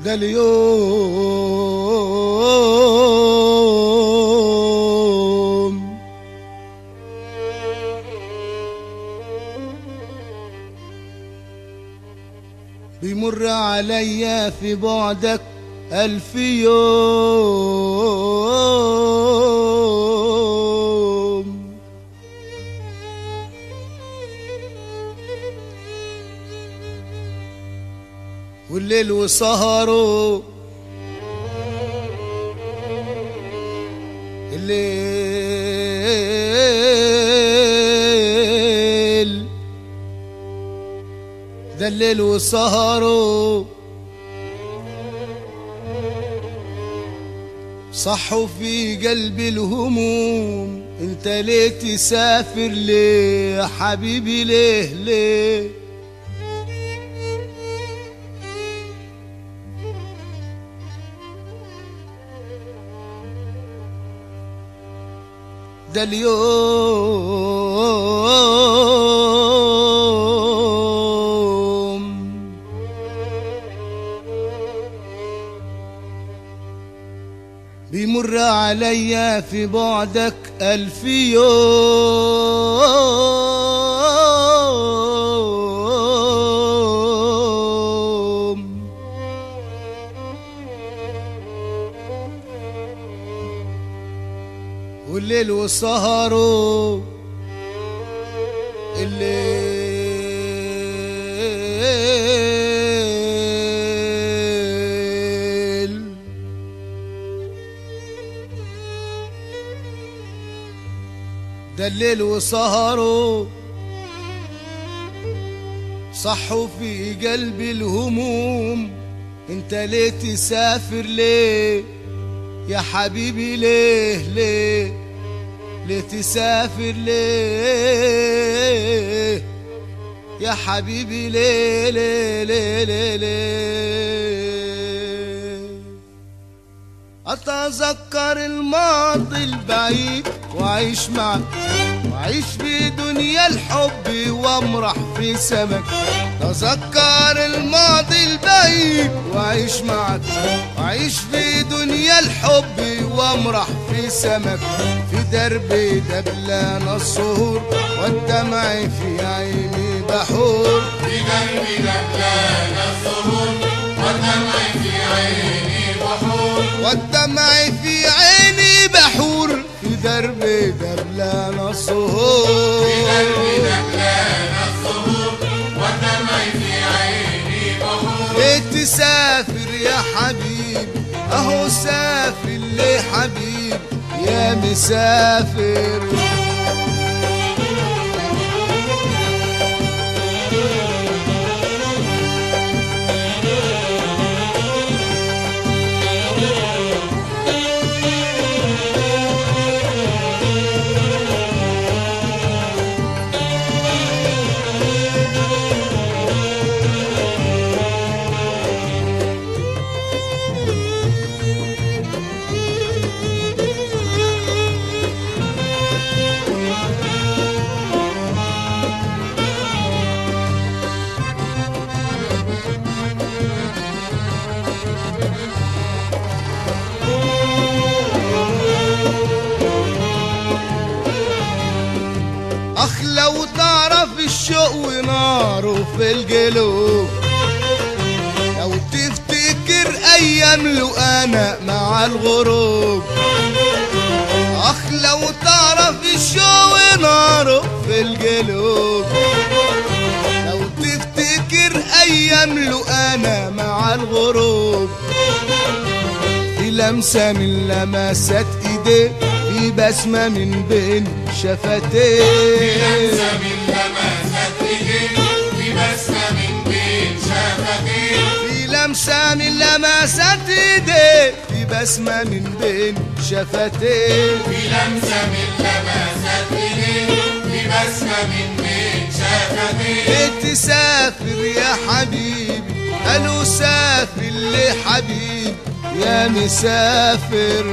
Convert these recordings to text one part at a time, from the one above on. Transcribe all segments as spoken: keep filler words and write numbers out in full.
ده اليوم بيمر عليا في بعدك ألف يوم، والليل وسهره الليل ده الليل وسهره صحوا في قلبي الهموم. انت ليه تسافر ليه يا حبيبي ليه ليه؟ ده اليوم بيمر عليا في بعدك ألف يوم، والليل وسهره الليل ده الليل وسهره صحوا في قلبي الهموم. انت ليه تسافر ليه يا حبيبي ليه ليه؟ ليه تسافر ليه يا حبيبي ليه ليه ليه ليه, ليه؟ أتذكر الماضي البعيد وأعيش معك، وأعيش في دنيا الحب وأمرح في سمك. تذكر الماضي البعيد وأعيش معك، وأعيش في دنيا الحب وأمرح في سمك. في دربي دبلان السهور والدمع في عيني بحور، في دربي دبلان السهور والدمع في عيني بحور، والدمع في عيني بحور. في دربي دبلان السهور، في دربي دبلان السهور والدمع في عيني بحور. ليه تسافر يا حبيبي اهو سافر ليه حبيبي يا مسافر؟ اخ لو تعرف الشوق وناره في القلوب، لو تفتكر ايام لو انا مع الغروب. اخ لو تعرف الشوق وناره في القلوب، لو تفتكر ايام لو انا مع الغروب. في لمسة من لمسات ايديه، في بسمة من بين شفتيه، في لمسة من لمسات ايديه، في بسمة من بين شفتيه، في لمسة من لمسات ايديه، في بسمة من بين شفتيه. في لمسة من لمسات ايديه، في بسمة من بين شفتيه. ليه تسافر يا حبيبي قالوا سافر ليه حبيبي يا مسافر؟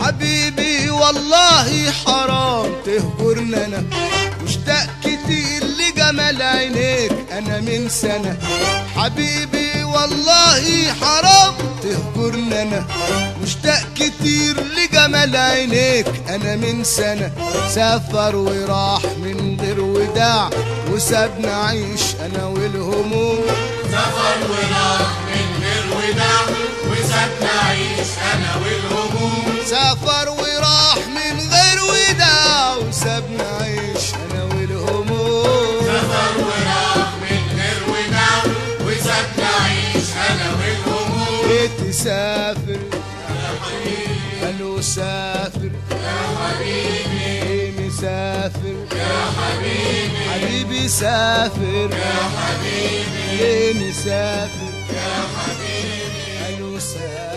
حبيبي والله حرام تهجرنا، انا مشتاق كتير لجمال عينيك انا من سنة. حبيبي والله حرام تهجرنا، انا مشتاق كتير لجمال عينيك انا من سنة. سافر وراح من غير وداع وسابنا عيش انا والهموم. سافر وراح من غير وداع وسابنا عيش انا والهموم. سافر وراح من غير وداع وسابنا عيش انا والهموم. سافر وراح من غير وداع وسابنا عيش انا والهموم. ليه تسافر يا حبيبي قالوا سافر يا حبيبي ليه مسافر يا حبيبي حبيبي سافر يا حبيبي ليه مسافر يا حبيبي قالوا سافر